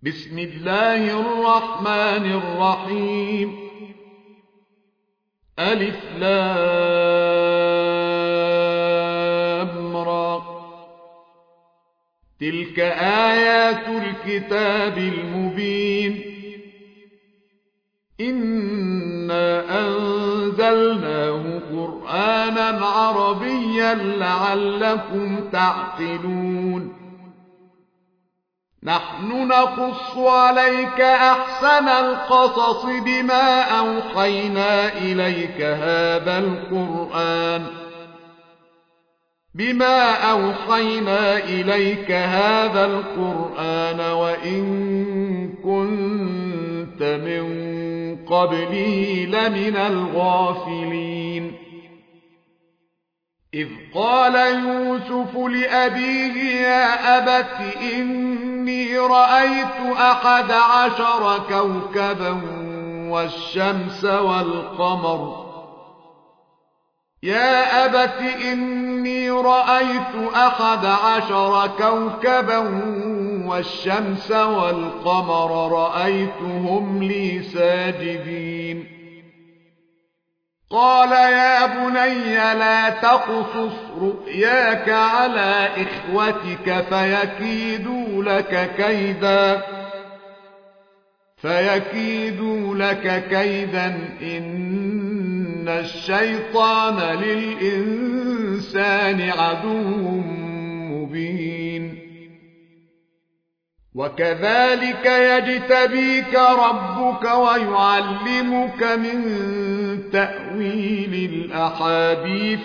بسم الله الرحمن الرحيم. ألف لام را. تلك آيات الكتاب المبين. إنا أنزلناه قرآنا عربيا لعلكم تعقلون. نحن نقص عليك أحسن القصص بما أوحينا إليك هذا القرآن وإن كنت من قبله لمن الغافلين. إذ قال يوسف لأبيه يا أبت إني رأيت 11 كوكبا والشمس والقمر رأيتهم لي ساجدين. قال يا بني لا تقصص رؤياك على إخوتك فيكيدوا لك كيدا إن الشيطان للإنسان عدو مبين. وكذلك يجتبيك ربك ويعلمك من تأويل الأحاديث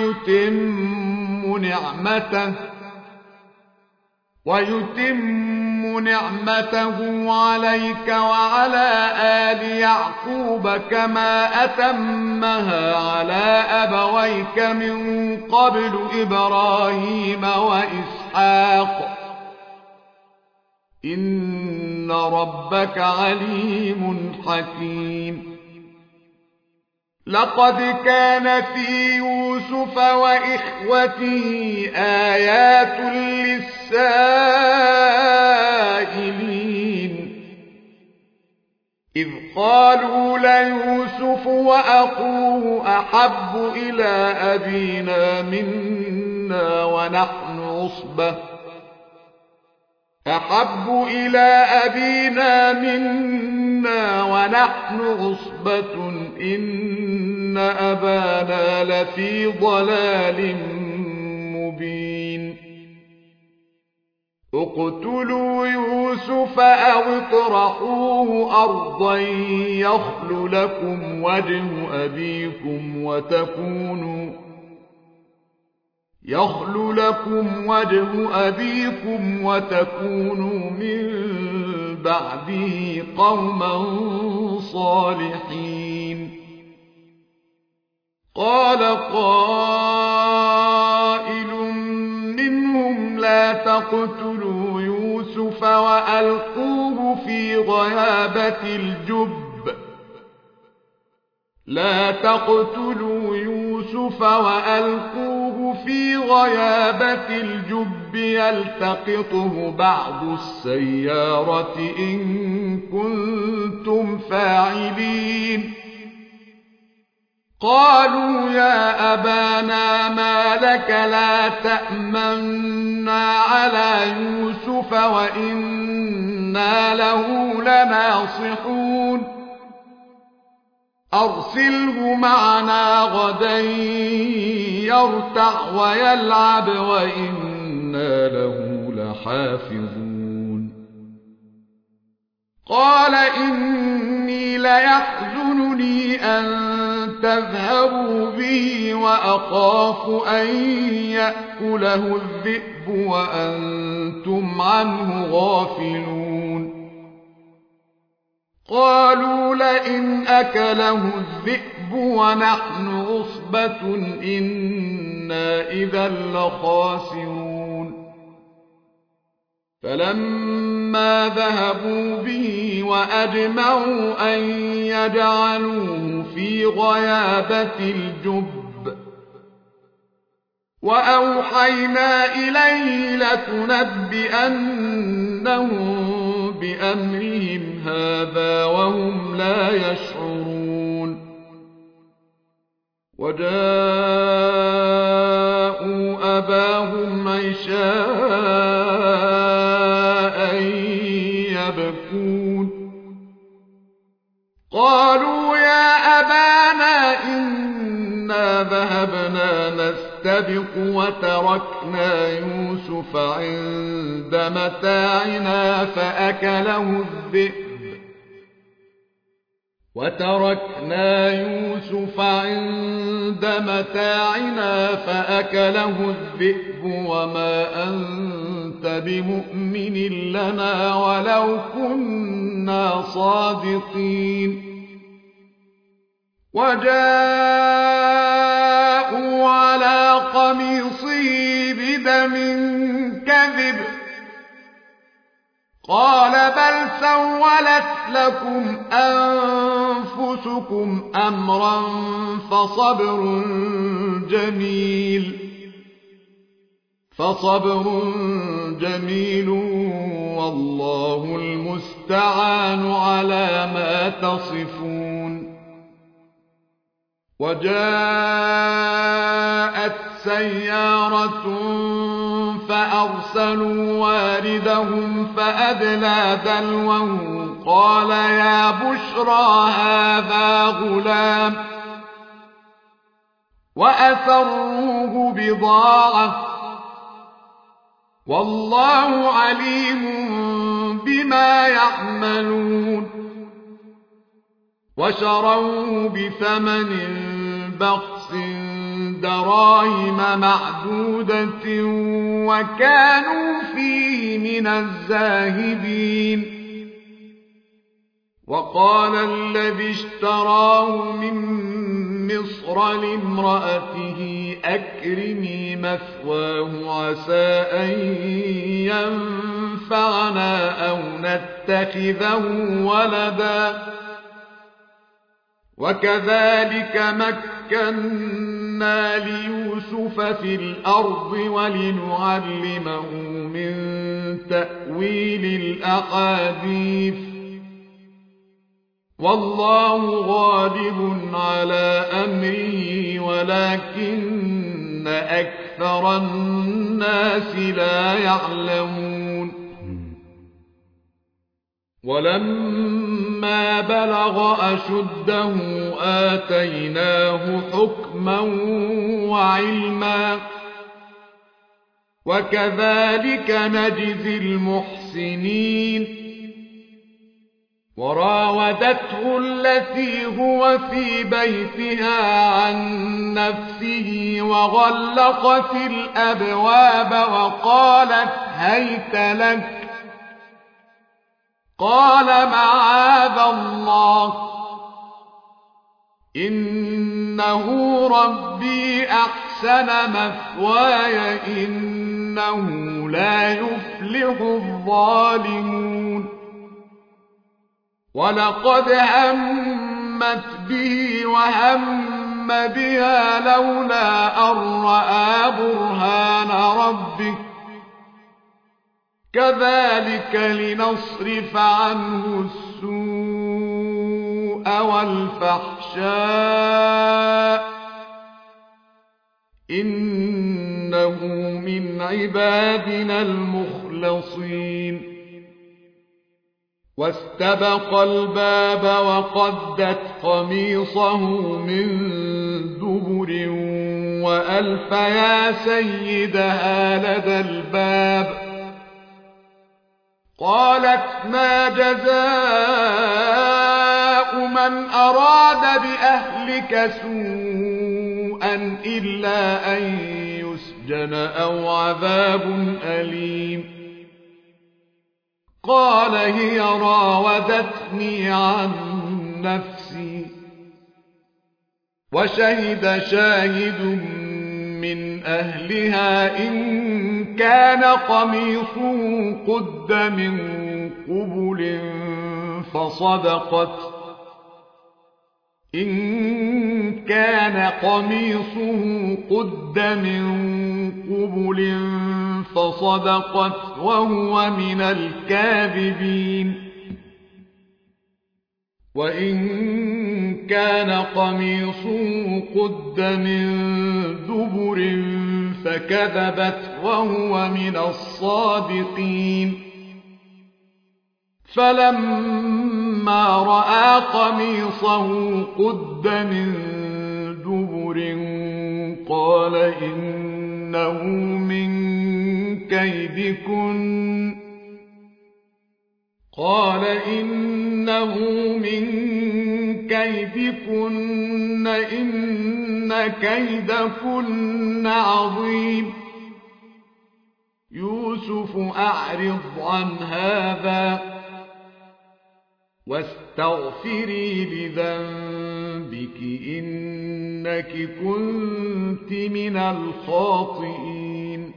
ويتم نعمته عليك وعلى آل يعقوب كما أتمها على أبويك من قبل إبراهيم وإسحاق إن ربك عليم حكيم. لقد كان في يوسف وإخوته آيات للسائلين. إذ قالوا ليوسف وأخوه أحب إلى أبينا منا ونحن عصبة إن أبانا لفي ضلال مبين. اقتلوا يوسف أو اطرحوه أرضا يخل لكم وجه أبيكم وتكونوا من بعده قوما صالحين. قال قائل منهم لا تقتلوا يوسف وألقوه في غيابة الجب يلتقطه بعض السيارة إن كنتم فاعلين. قالوا يا أبانا ما لك لا تأمنا على يوسف وإنا له لناصحون. أرسله معنا غدا يرتع ويلعب وإنا له لحافظون. قال إني ليحزنني أن تذهبوا به وأخاف أن يأكله الذئب وأنتم عنه غافلون. قالوا لئن أكله الذئب ونحن عصبة إنا إذا لخاسرون. فلما ذهبوا به وأجمعوا أن يجعلوه في غيابة الجب وأوحينا إليه لتنبئنهم بأمرهم هذا وهم لا يشعرون وجاءوا أباهم عشاء يبكون قالوا يا أبانا إنا ذهبنا نستبق وتركنا يوسف عند متاعنا فأكله الذئب وما أنت بمؤمن لنا ولو كنا صادقين وجاءوا على قميصه بدم كذب قال بل سولت لكم أنفسكم أمرا فصبر جميل والله المستعان على ما تصفون وجاءت سيارة فأرسلوا واردهم فأدلى دلوه قال يا بشرى هذا غلام وأسروه بضاعة والله عليم بما يعملون وشروه بثمن بخس دراهم معدودة وكانوا فيه من الزاهدين وقال الذي اشتراه من مصر لامرأته أكرمي مثواه عسى أن ينفعنا أو نتخذه ولدا وكذلك مكنا ليوسف في الأرض ولنعلمه من تأويل الأحاديث والله غالب على أمره ولكن أكثر الناس لا يعلمون ولما بلغ أشده آتيناه حكما وعلما وكذلك نجزي المحسنين وراودته التي هو في بيتها عن نفسه وغلقت الأبواب وقالت هيت لك قال معاذ الله إنه ربي أحسن مثواي إنه لا يفلح الظالمون ولقد همت به وهم بها لولا أن رأى برهان ربه كذلك لنصرف عنه السوء والفحشاء إنه من عبادنا المخلصين واستبق الباب وقدت قميصه من دبر وألف يا سيدها لدى الباب قالت ما جزاء من أراد بأهلك سوءا إلا أن يسجن أو عذاب أليم قال هي راودتني عن نفسي وشهد شاهد من أهلها إن كان قميصه قد من قبل فصدقت إن كان قميصه قد من قبل فصدقت وهو من الكاذبين وإن كان قميصه قد من دبر فكذبت وهو من الصادقين فلما رأى قميصه قد من دبر قال إنه من كيدكن إن كيدكن عظيم يوسف أعرض عن هذا واستغفري لذنبك إنك كنت من الخاطئين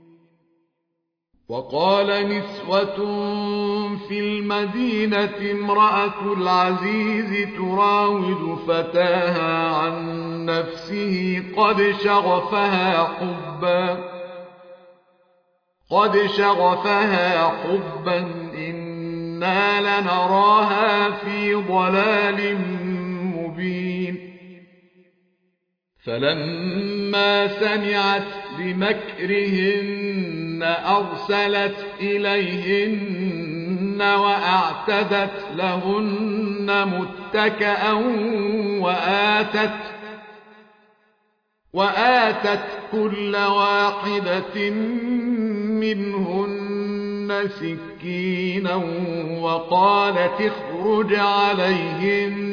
وقال نسوة في المدينة امرأة العزيز تراود فتاها عن نفسه قد شغفها حبا إنا لنراها في ضلال مبين فلما سمعت بمكرهن أرسلت إليهن وأعتدت لهن متكئا وآتت كل واحدة منهن سكينا وقالت اخرج عليهن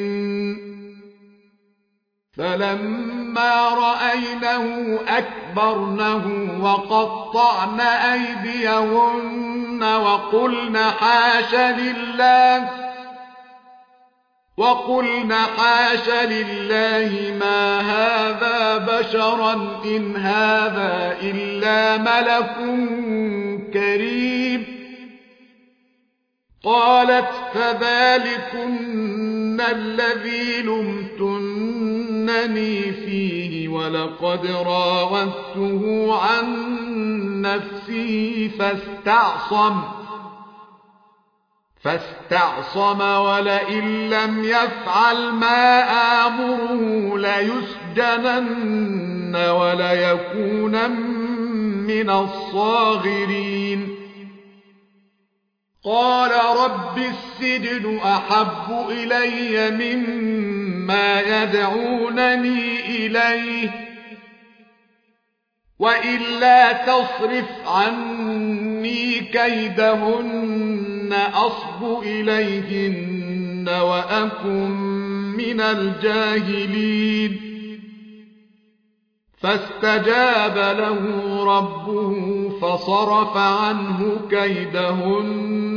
فلما رأينه أكبرنه وقطعن أيديهن وقلن حاش لله ما هذا بشرا إن هذا إلا ملك كريم قالت فذلكن الذي لمتنني فيه ولقد راودته عن نفسه فاستعصم ولئن لم يفعل ما آمره ليسجنن وليكون من الصاغرين قال رب السجن أحب إلي مما يدعونني إليه وإلا تصرف عني كيدهن أصب إليهن وأكن من الجاهلين فاستجاب له ربه فصرف عنه كيدهن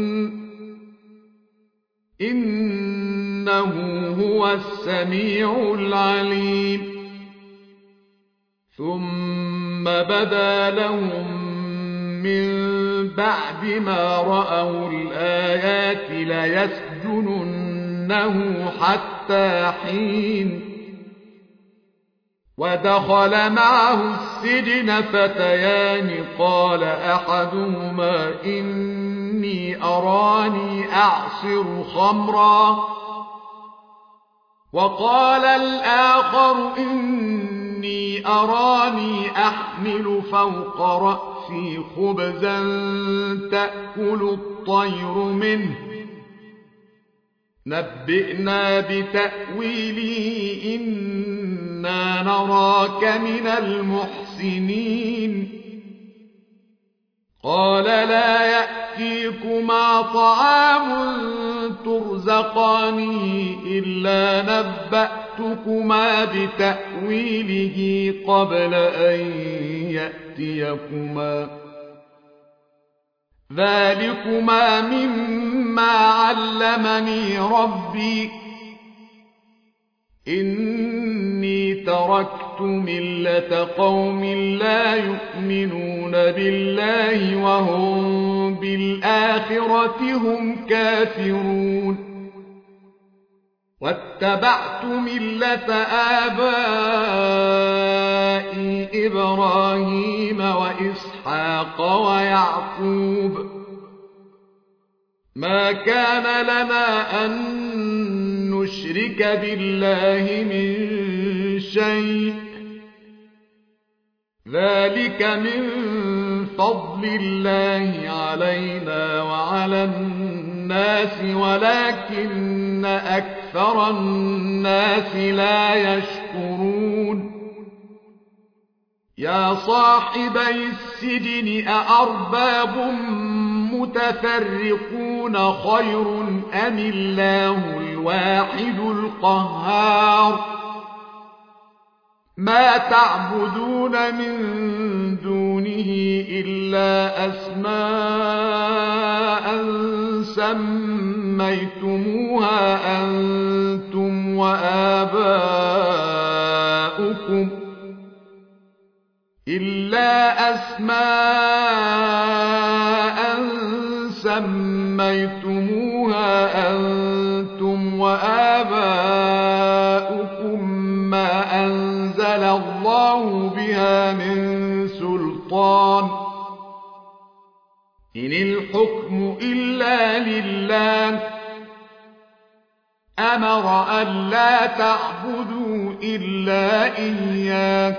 إنه هو السميع العليم ثم بدا لهم من بعد ما رأوا الآيات ليسجننه حتى حين ودخل معه السجن فتيان قال أحدهما إني أراني أعصر خمرا وقال الآخر إني أراني أحمل فوق رأسي خبزا تأكل الطير منه نبئنا بتأويله إنا نراك من المحسنين قال لا يأتيكما طعام ترزقانه إلا نبأتكما بتأويله قبل أن يأتيكما ذلكما مما علمني ربي إني تركت ملة قوم لا يؤمنون بالله وهم بالآخرة هم كافرون واتبعت ملة آبائي إبراهيم وإسحاق ويعقوب ما كان لنا أن نشرك بالله من شيء ذلك من فضل الله علينا وعلى الناس ولكن أكثر الناس لا يشكرون يا صاحبي السجن أأرباب متفرقون خير أم الله الواحد القهار ما تعبدون من دونه إلا أسماء سميتموها أنتم وآباؤكم ما أنزل الله بها من سلطان إن الحكم إلا لله أمر ألا تعبدوا إلا إياه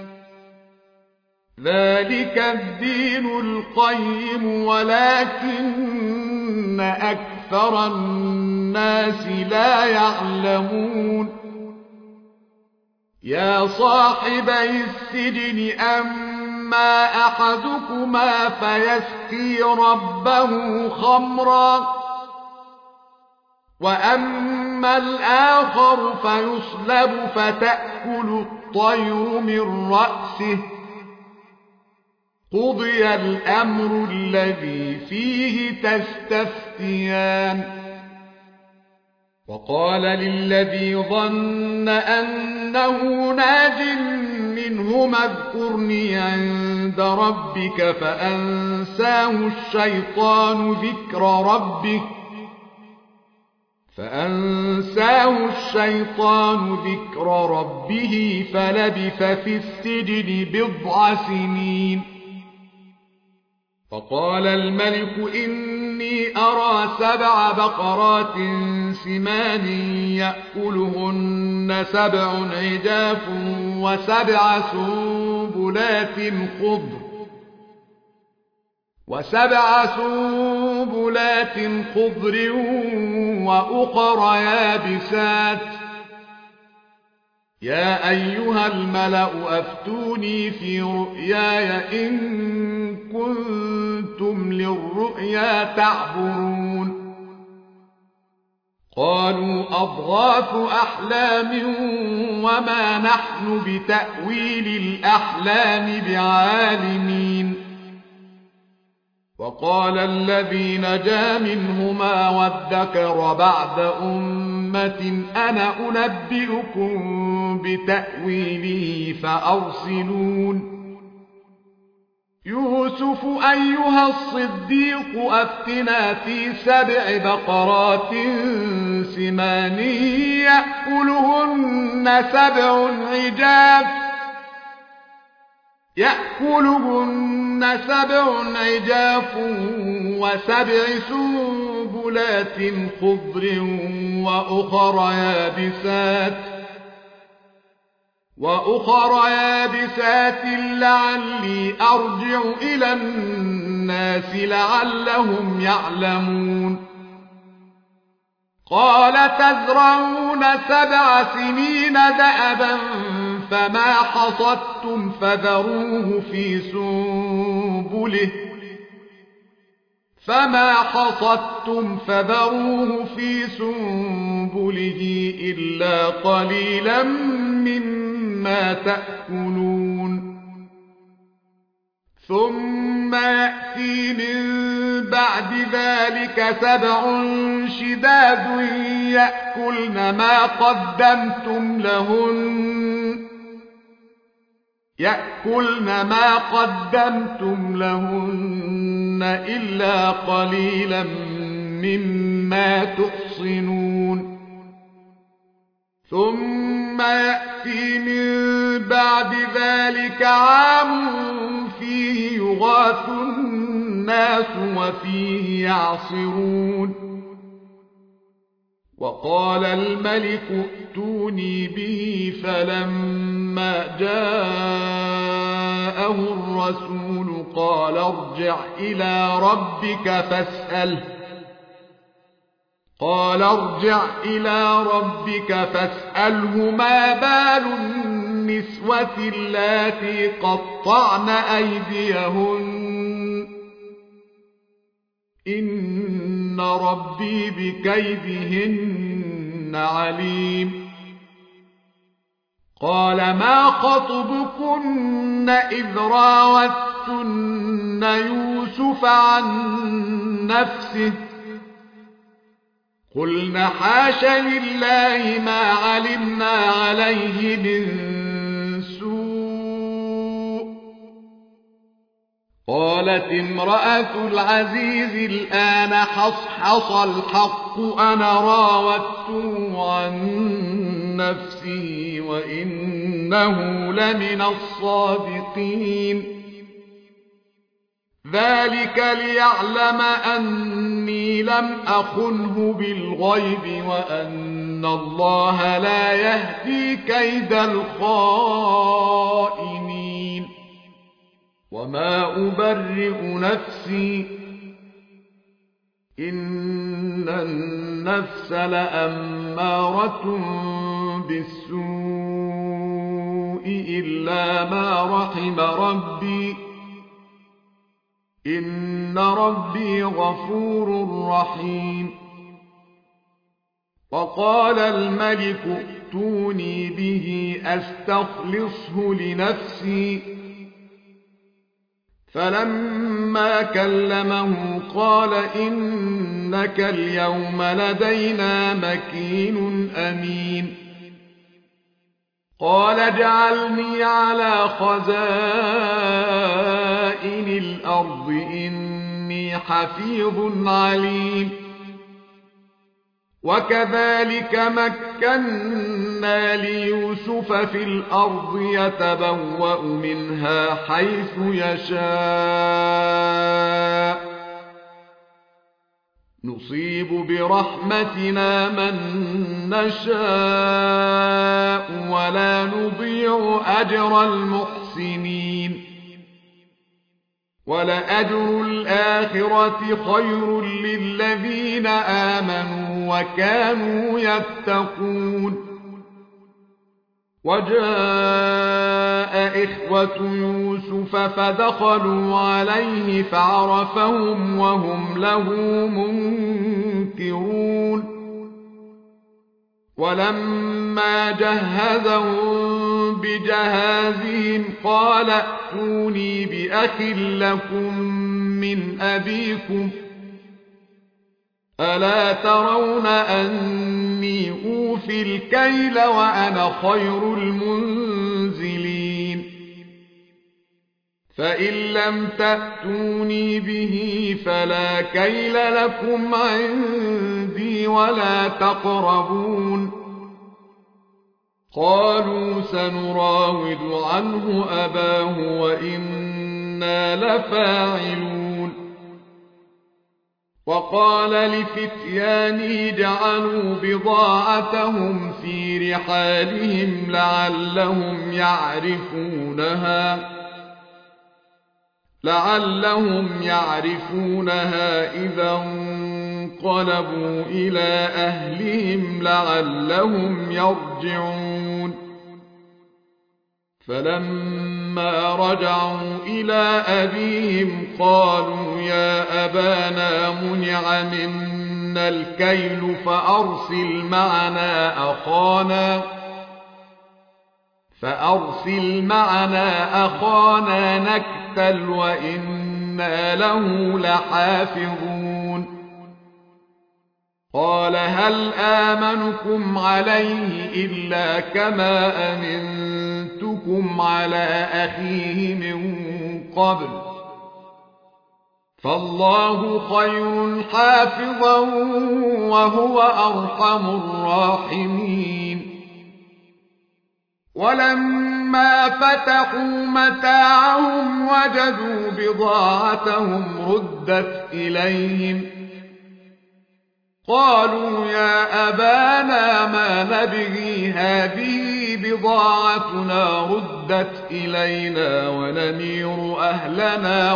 ذلك الدين القيم ولكن أكثر الناس لا يعلمون يا صاحبي السجن أما أحدكما فيسقي ربه خمرا وأما الآخر فيصلب فتأكل الطير من رأسه قضي الأمر الذي فيه تستفتيان وقال للذي ظن أنه ناج منهما اذكرني عند ربك فأنساه الشيطان ذكر ربه فلبث في السجن 9 سنين فقال الملك إني أرى 7 بقرات سمان يأكلهن 7 عجاف و7 سنبلات خضر وأخر يابسات يا أيها الملأ أفتوني في رؤياي إن كنتم للرؤيا تعبرون قالوا أضغاث أحلام وما نحن بتأويل الأحلام بعالمين وقال الذي نجا منهما وادكر بعد أمة أنا أنبئكم بتأويله فأرسلون يوسف أيها الصديق أفتنا في 7 بقرات سمان يأكلهن 7 عجاف و7 سنبلات خضر وأخر يابسات لعلي أرجع إلى الناس لعلهم يعلمون قال تزرعون 7 سنين دأبا فما حصدتم فذروه في سنبله إلا قليلا مما تأكلون ثم يأتي من بعد ذلك 7 شداد يأكلن ما قدمتم لهن إلا قليلا مما تحصنون ثم يأتي من بعد ذلك عام فيه يغاث الناس وفيه يعصرون وقال الملك ائتوني به فلما جاءه الرسول قال ارجع إلى ربك فاسأله ما بال النسوة اللاتي قطعن أيديهن إن ربي بكيدهن عليم قال ما خطبكن إذ راوتن يوسف عن نفسه قلنا حاش لله ما علمنا عليه من سوء قالت امرأة العزيز الآن حصحص الحق أنا راودته عن نفسه وإنه لمن الصادقين ذلك ليعلم أني لم أخنه بالغيب وأن الله لا يهدي كيد الخائنين وما أبرئ نفسي إن النفس لأمارة بالسوء إلا ما رحم ربي إن ربي غفور رحيم وقال الملك ائتوني به أستخلصه لنفسي فلما كلمه قال إنك اليوم لدينا مكين أمين قال اجعلني على خزائن الأرض إني حفيظ عليم وكذلك مكنا ليوسف في الأرض يتبوأ منها حيث يشاء نصيب برحمتنا من نشاء ولا نضيع أجر المحسنين ولأجر الآخرة خير للذين آمنوا وكانوا يتقون وجاء إخوة يوسف فدخلوا عليه فعرفهم وهم له منكرون ولما جهزهم بجهازهم قال ائتوني بأخ لكم من أبيكم ألا ترون أني أوفي الكيل وأنا خير المنزلين فإن لم تأتوني به فلا كيل لكم عندي ولا تقربون قالوا سنراود عنه أباه وإنا لفاعلون وقال لفتيانه جعلوا بضاعتهم في رحالهم لعلهم يعرفونها إذا انقلبوا إلى أهلهم لعلهم يرجعون فلما رجعوا إلى أبيهم قالوا يا أبانا منع منا الكيل فأرسل معنا أخانا نكتل وإنا له لحافظون قال هل آمنكم عليه إلا كما أمنتكم على أخيه من قبل فالله خير حافظا وهو أرحم الراحمين ولما فتحوا متاعهم وجدوا بضاعتهم ردت إليهم قالوا يا أبانا ما نبغي هذه بضاعتنا ردت إلينا ونمير أهلنا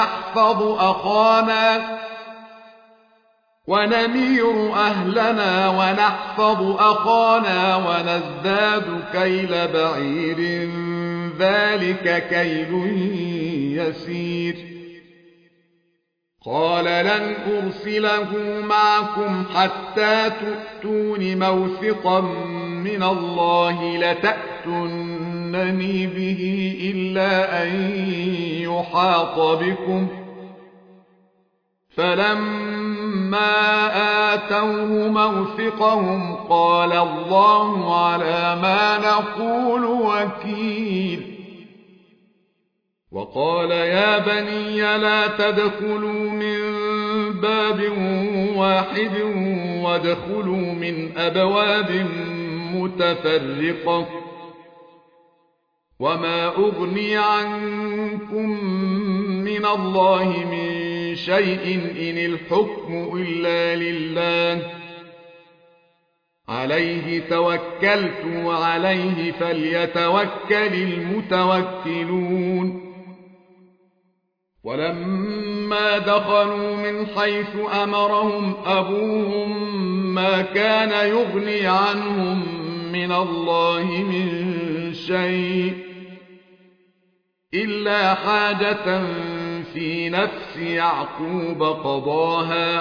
ونحفظ أخانا ونزداد كيل بعير ذلك كيل يسير قال لن أرسله معكم حتى تؤتون موثقا من الله لتأتونني به إلا أن يحاط بكم فلما آتوه موثقهم قال الله على ما نقول وكيل وقال يا بني لا تدخلوا من باب واحد وادخلوا من أبواب متفرقة وما أغني عنكم من الله من شيء إن الحكم إلا لله عليه توكلت وعليه فليتوكل المتوكلون ولما دخلوا من حيث أمرهم أبوهم ما كان يغني عنهم من الله من شيء إلا حاجة في نفس يعقوب قضاها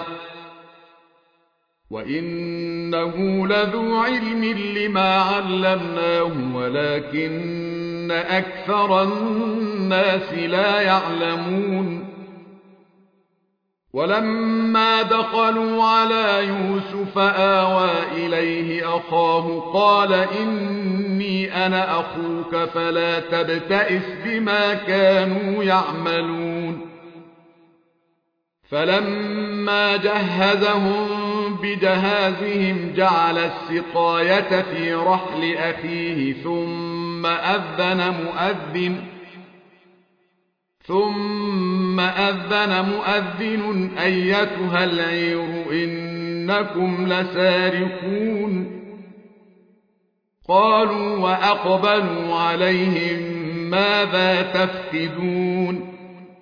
وإنه لذو علم لما علمناه ولكن أكثر الناس لا يعلمون ولما دخلوا على يوسف آوى إليه أخاه قال إني أنا أخوك فلا تبتئس بما كانوا يعملون فلما جهزهم بجهازهم جعل السقاية في رحل أخيه ثم أذن مؤذن أيتها العير إنكم لسارقون قالوا وأقبلوا عليهم ماذا تفقدون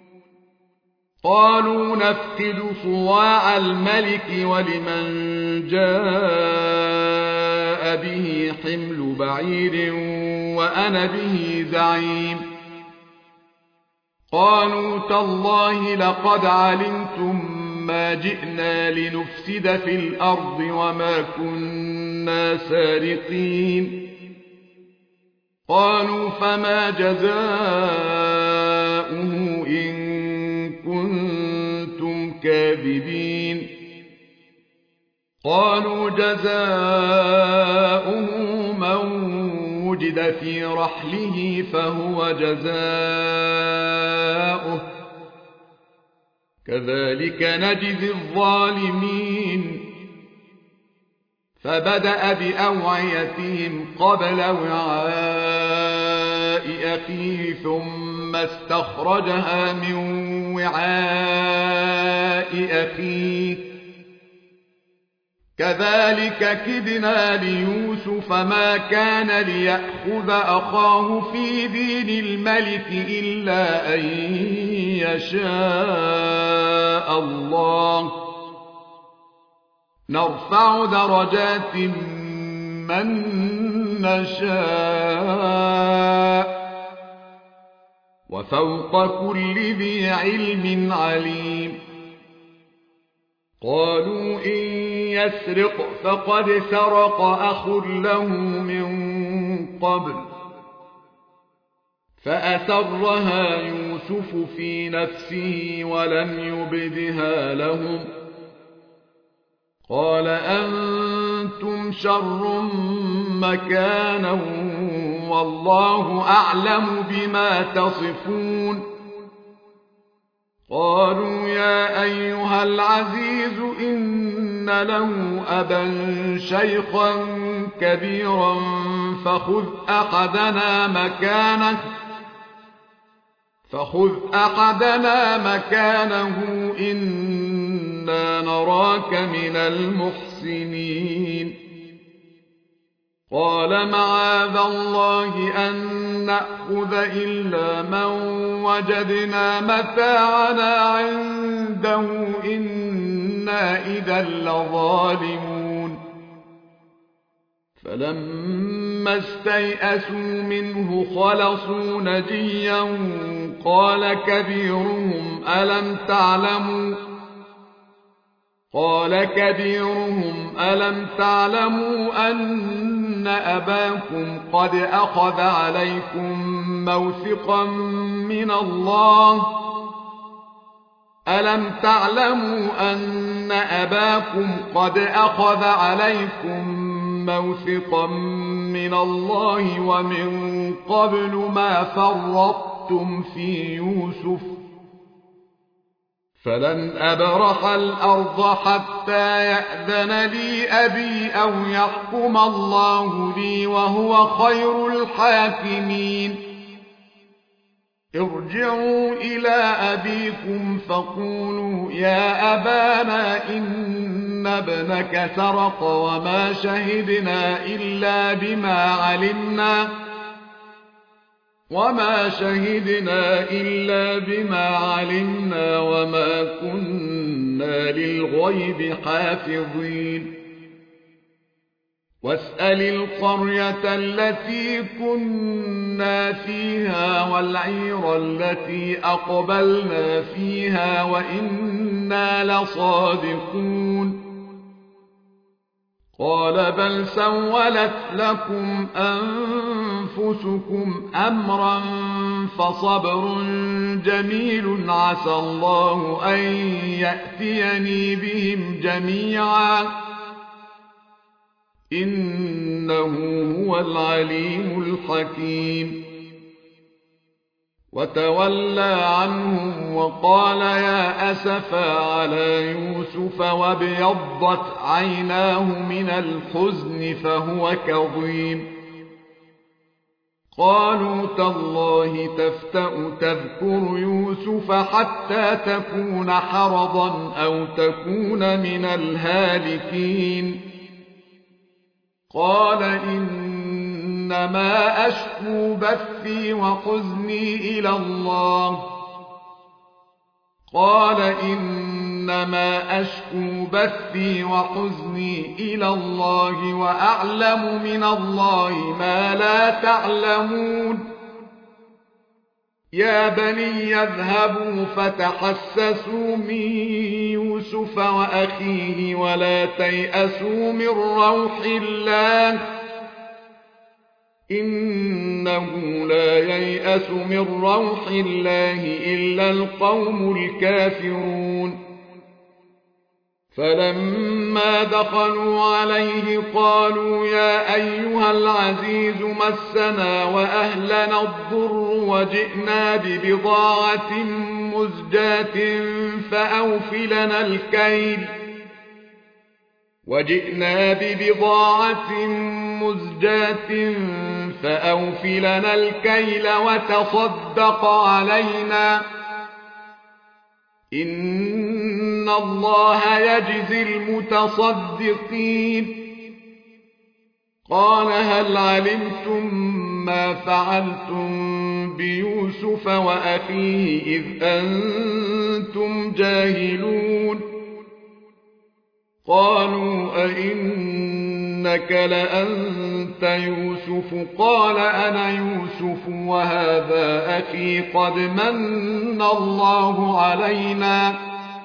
قالوا نفقد صواع الملك ولمن جاء به حمل بعير وأنا به زعيم قالوا تالله لقد علمتم ما جئنا لنفسد في الأرض وما كنا سارقين قالوا فما جزاؤه إن كنتم كاذبين قالوا جزاؤه من وجد في رحله فهو جزاؤه كذلك نجزي الظالمين فبدأ بأوعيتهم قبل وعاء أخيه ثم استخرجها من وعاء أخيه كذلك كدنا ليوسف ما كان ليأخذ أخاه في دين الملك إلا أن يشاء الله نرفع درجات من نشاء وفوق كل ذي علم عليم قالوا إن يسرق فقد سرق أخ له من قبل فأسرها يوسف في نفسه ولم يبدها لهم قال أنتم شر مكانا والله أعلم بما تصفون قالوا يا أيها العزيز إن إن له أبا شيخا كبيرا فخذ أحدنا مكانه إنا نراك من المحسنين قال معاذ الله أن نأخذ إلا من وجدنا متاعنا عنده إنا إذا لظالمون فلما استيئسوا منه خلصوا نجيا قال كبيرهم ألم تعلموا أن أباكم قد أخذ عليكم موثقا من الله ومن قبل ما فرطتم في يوسف فلن أبرح الأرض حتى يأذن لي أبي أو يحكم الله لي وهو خير الحاكمين ارجعوا إلى أبيكم فقولوا يا أبانا إن ابنك سرق وما شهدنا إلا بما علمنا وما كنا للغيب حافظين واسأل القرية التي كنا فيها والعير التي أقبلنا فيها وإنا لصادقون قال بل سولت لكم أنفسكم أمرا فصبر جميل عسى الله أن يأتيني بهم جميعا إنه هو العليم الحكيم وتولى عنهم وقال يا أسفا على يوسف وابيضت عيناه من الحزن فهو كظيم قالوا تالله تفتأ تذكر يوسف حتى تكون حرضا أو تكون من الهالكين قال إنما أشكو بثي وحزني إلى الله وأعلم من الله ما لا تعلمون يا بني يذهبوا فتحسسوا من يوسف وأخيه ولا تيأسوا من روح الله إنه لا ييأس من روح الله إلا القوم الكافرون فلما دخلوا عليه قالوا يا أيها العزيز مسنا وأهلنا الضر وجئنا ببضاعة مزجاة فأوفلنا الكيل وتصدق علينا إن الله يجزي المتصدقين قال هل علمتم ما فعلتم بيوسف وأخيه إذ أنتم جاهلون قالوا أئنك لأنت يوسف قال أنا يوسف وهذا أخي قد من الله علينا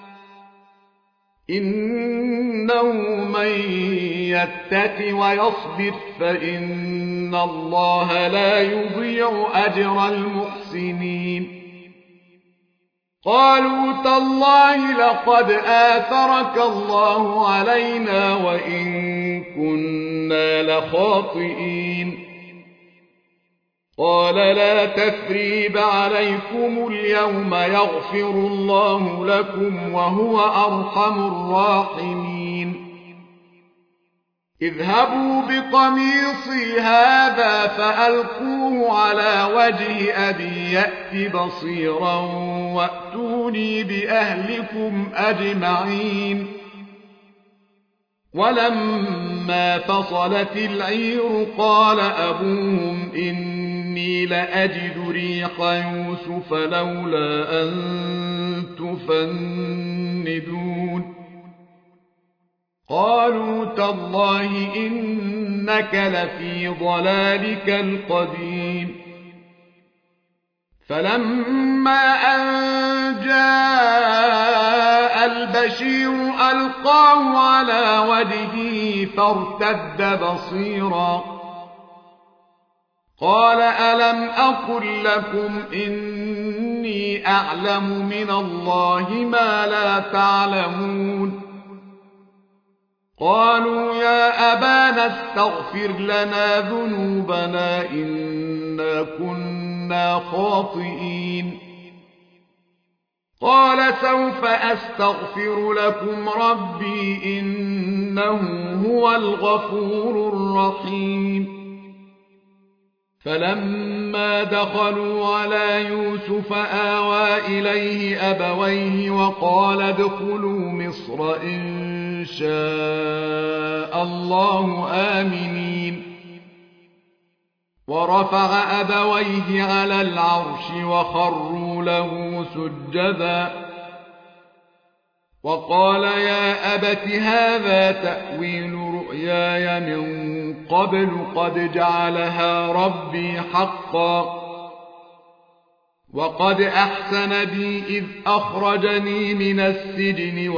إنه من يتق ويصبر فإن الله لا يضيع أجر المحسنين قالوا تالله لقد آثرك الله علينا وإن كنا لخاطئين قال لا تثريب عليكم اليوم يغفر الله لكم وهو أرحم الراحمين اذهبوا بقميصي هذا فألقوه على وجه أبي يأت بصيرا وأتوني بأهلكم أجمعين. ولما فصلت العير قال أبوهم إني لأجد ريح يوسف لولا أن تفندون. قالوا تالله إنك لفي ضلالك القديم. فلما أن جاء البشير ألقاه على وجهه فارتد بصيرا قال ألم أقل لكم إني أعلم من الله ما لا تعلمون. قالوا يا أبانا استغفر لنا ذنوبنا إنا كنا خاطئين. قال سوف أستغفر لكم ربي إنه هو الغفور الرحيم. فلما دخلوا على يوسف آوى إليه أبويه وقال ادخلوا مصر إن شاء الله آمنين. ورفع أبويه على العرش وخروا له سجدا وقال يا أبت هذا تأويل رؤياي من قبل قد جعلها ربي حقا وقد أحسن بي إذ أخرجني من السجن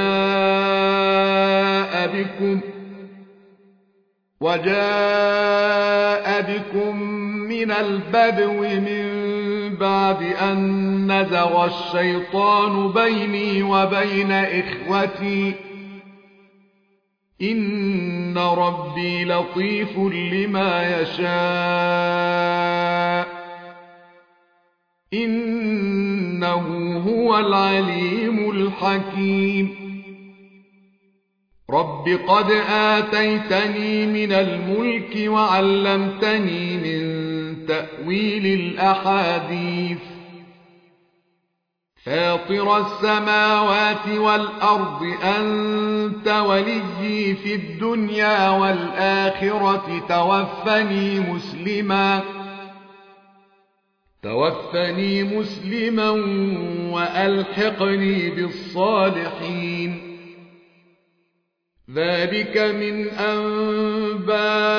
وجاء بكم من البدو من بعد أن نزغ الشيطان بيني وبين إخوتي إن ربي لطيف لما يشاء إنه هو العليم الحكيم. رب قد آتيتني من الملك وعلمتني من تأويل الأحاديث فاطر السماوات والأرض أنت وليي في الدنيا والآخرة توفني مسلما وألحقني بالصالحين. ذلك من أنباء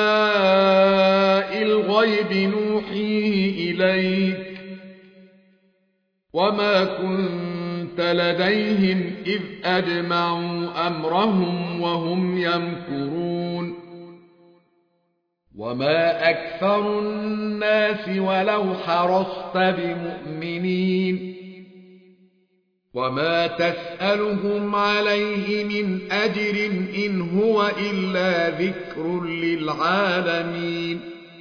الغيب نوحيه إليك وما كنت لديهم إذ أجمعوا أمرهم وهم يمكرون. وما أكثر الناس ولو حرصت بمؤمنين وما تسألهم عليه من أجر إن هو إلا ذكر للعالمين.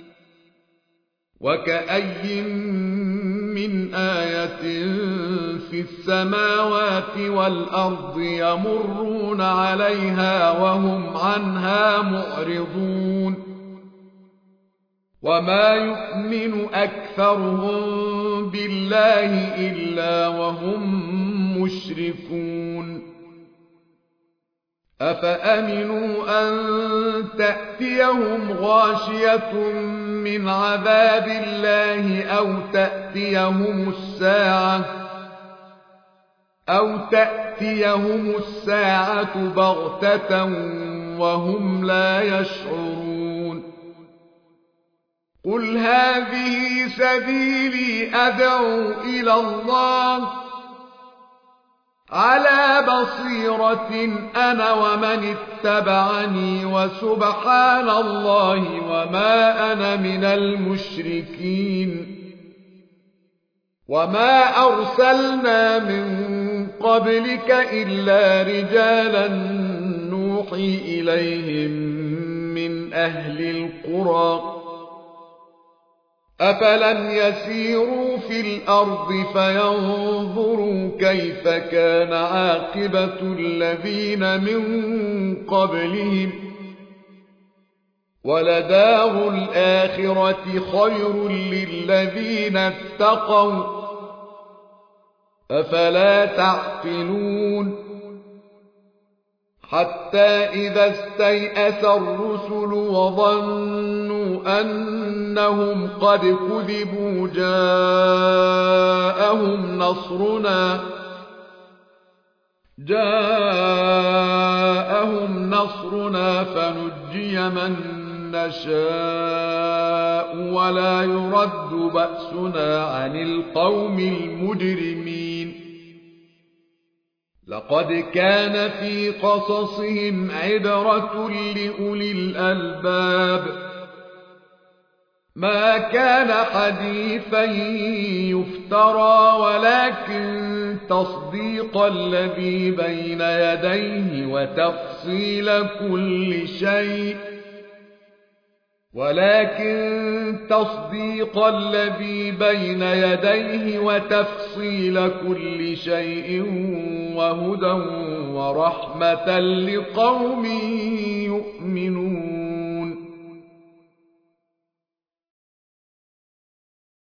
وكأي من آية في السماوات والأرض يمرون عليها وهم عنها معرضون. وما يؤمن أكثرهم بالله إلا وهم مشركون. أفأمنوا أن تأتيهم غاشية من عذاب الله أو تأتيهم الساعة بغتة وهم لا يشعرون. قل هذه سبيلي أدعو إلى الله على بصيرة أنا ومن اتبعني وسبحان الله وما أنا من المشركين. وما أرسلنا من قبلك إلا رجالا نوحي إليهم من أهل القرى أفلم يسيروا في الأرض فينظروا كيف كان عاقبة الذين من قبلهم ولدار الآخرة خير للذين اتقوا أفلا تعقلون حتى إذا استيأس الرسل وظنوا أنهم قد كذبوا جاءهم نصرنا فنجي من نشاء ولا يرد بأسنا عن القوم المجرمين لقد كان في قصصهم عبرة لأولي الألباب ما كان حديثا يفترى ولكن تصديق الذي بين يديه وتفصيل كل شيء وهدى ورحمة لقوم